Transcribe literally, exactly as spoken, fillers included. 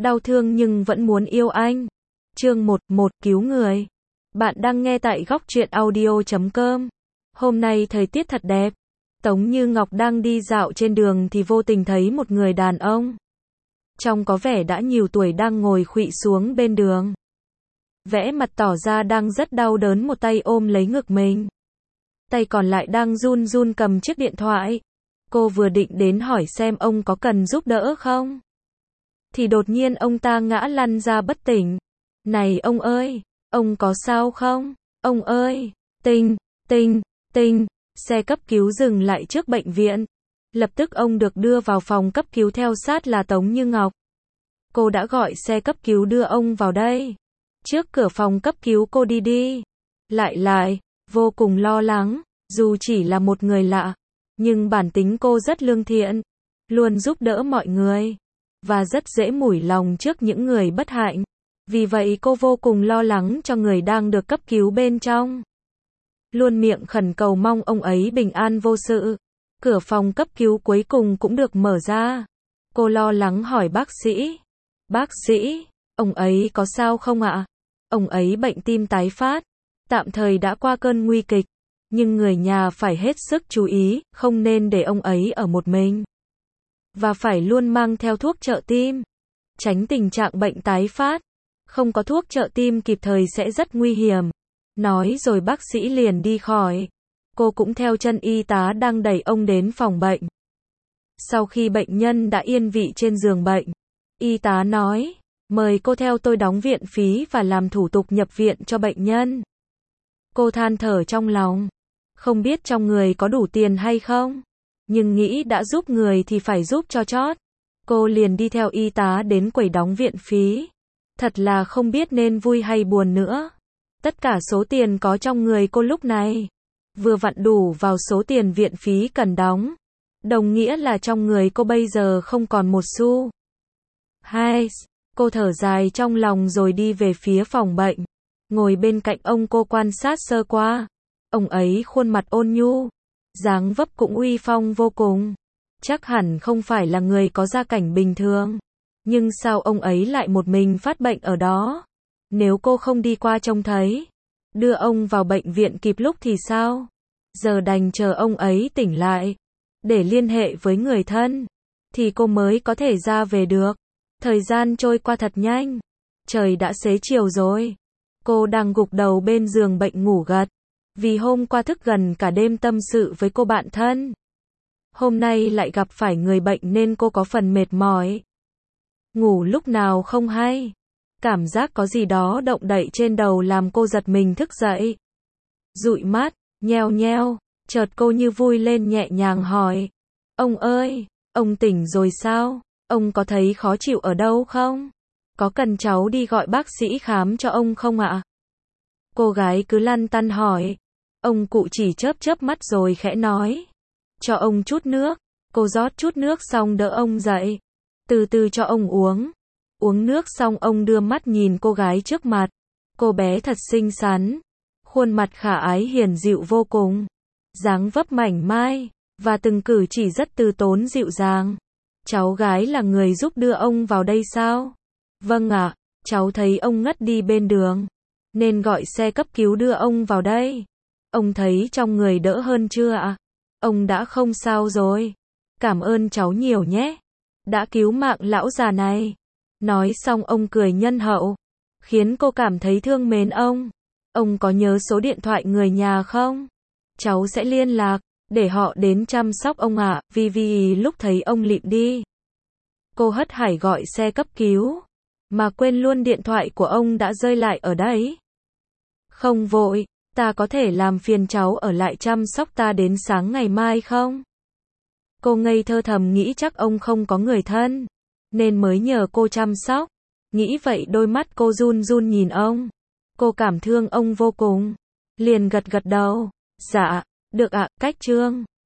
đau thương nhưng vẫn muốn yêu anh. Chương một, một cứu người. Bạn đang nghe tại góc truyện audio chấm com. Hôm nay thời tiết thật đẹp. Tống Như Ngọc đang đi dạo trên đường thì vô tình thấy một người đàn ông. Trông có vẻ đã nhiều tuổi đang ngồi khuỵu xuống bên đường. Vẻ mặt tỏ ra đang rất đau đớn, một tay ôm lấy ngực mình. Tay còn lại đang run run cầm chiếc điện thoại. Cô vừa định đến hỏi xem ông có cần giúp đỡ không, thì đột nhiên ông ta ngã lăn ra bất tỉnh. Này ông ơi, ông có sao không? Ông ơi, tinh, tinh, tinh, xe cấp cứu dừng lại trước bệnh viện. Lập tức ông được đưa vào phòng cấp cứu, theo sát là Tống Như Ngọc. Cô đã gọi xe cấp cứu đưa ông vào đây. Trước cửa phòng cấp cứu cô đi đi, lại lại, vô cùng lo lắng, dù chỉ là một người lạ. Nhưng bản tính cô rất lương thiện, luôn giúp đỡ mọi người, và rất dễ mủi lòng trước những người bất hạnh. Vì vậy cô vô cùng lo lắng cho người đang được cấp cứu bên trong. Luôn miệng khẩn cầu mong ông ấy bình an vô sự. Cửa phòng cấp cứu cuối cùng cũng được mở ra. Cô lo lắng hỏi bác sĩ. Bác sĩ, ông ấy có sao không ạ? Ông ấy bệnh tim tái phát, tạm thời đã qua cơn nguy kịch. Nhưng người nhà phải hết sức chú ý, không nên để ông ấy ở một mình. Và phải luôn mang theo thuốc trợ tim, tránh tình trạng bệnh tái phát. Không có thuốc trợ tim kịp thời sẽ rất nguy hiểm. Nói rồi bác sĩ liền đi khỏi. Cô cũng theo chân y tá đang đẩy ông đến phòng bệnh. Sau khi bệnh nhân đã yên vị trên giường bệnh, y tá nói, mời cô theo tôi đóng viện phí và làm thủ tục nhập viện cho bệnh nhân. Cô than thở trong lòng. Không biết trong người có đủ tiền hay không, nhưng nghĩ đã giúp người thì phải giúp cho chót. Cô liền đi theo y tá đến quầy đóng viện phí. Thật là không biết nên vui hay buồn nữa. Tất cả số tiền có trong người cô lúc này vừa vặn đủ vào số tiền viện phí cần đóng. Đồng nghĩa là trong người cô bây giờ không còn một xu. Hai, cô thở dài trong lòng rồi đi về phía phòng bệnh. Ngồi bên cạnh ông cô quan sát sơ qua. Ông ấy khuôn mặt ôn nhu, dáng vóc cũng uy phong vô cùng. Chắc hẳn không phải là người có gia cảnh bình thường. Nhưng sao ông ấy lại một mình phát bệnh ở đó? Nếu cô không đi qua trông thấy, đưa ông vào bệnh viện kịp lúc thì sao? Giờ đành chờ ông ấy tỉnh lại, để liên hệ với người thân, thì cô mới có thể ra về được. Thời gian trôi qua thật nhanh. Trời đã xế chiều rồi. Cô đang gục đầu bên giường bệnh ngủ gật. Vì hôm qua thức gần cả đêm tâm sự với cô bạn thân. Hôm nay lại gặp phải người bệnh nên cô có phần mệt mỏi. Ngủ lúc nào không hay. Cảm giác có gì đó động đậy trên đầu làm cô giật mình thức dậy. Dụi mắt, nheo nheo, chợt cô như vui lên nhẹ nhàng hỏi. Ông ơi, ông tỉnh rồi sao? Ông có thấy khó chịu ở đâu không? Có cần cháu đi gọi bác sĩ khám cho ông không ạ? Cô gái cứ lăn tăn hỏi. Ông cụ chỉ chớp chớp mắt rồi khẽ nói. Cho ông chút nước. Cô rót chút nước xong đỡ ông dậy. Từ từ cho ông uống. Uống nước xong ông đưa mắt nhìn cô gái trước mặt. Cô bé thật xinh xắn. Khuôn mặt khả ái hiền dịu vô cùng. Dáng vóc mảnh mai. Và từng cử chỉ rất từ tốn dịu dàng. Cháu gái là người giúp đưa ông vào đây sao? Vâng ạ, cháu thấy ông ngất đi bên đường, nên gọi xe cấp cứu đưa ông vào đây. Ông thấy trong người đỡ hơn chưa ạ? Ông đã không sao rồi. Cảm ơn cháu nhiều nhé. Đã cứu mạng lão già này. Nói xong ông cười nhân hậu, khiến cô cảm thấy thương mến ông. Ông có nhớ số điện thoại người nhà không? Cháu sẽ liên lạc, để họ đến chăm sóc ông ạ. Vì vì lúc thấy ông lịm đi, cô hất hải gọi xe cấp cứu, mà quên luôn điện thoại của ông đã rơi lại ở đấy. Không vội, ta có thể làm phiền cháu ở lại chăm sóc ta đến sáng ngày mai không? Cô ngây thơ thầm nghĩ chắc ông không có người thân, nên mới nhờ cô chăm sóc. Nghĩ vậy đôi mắt cô run run nhìn ông. Cô cảm thương ông vô cùng. Liền gật gật đầu. Dạ, được ạ, cách trương.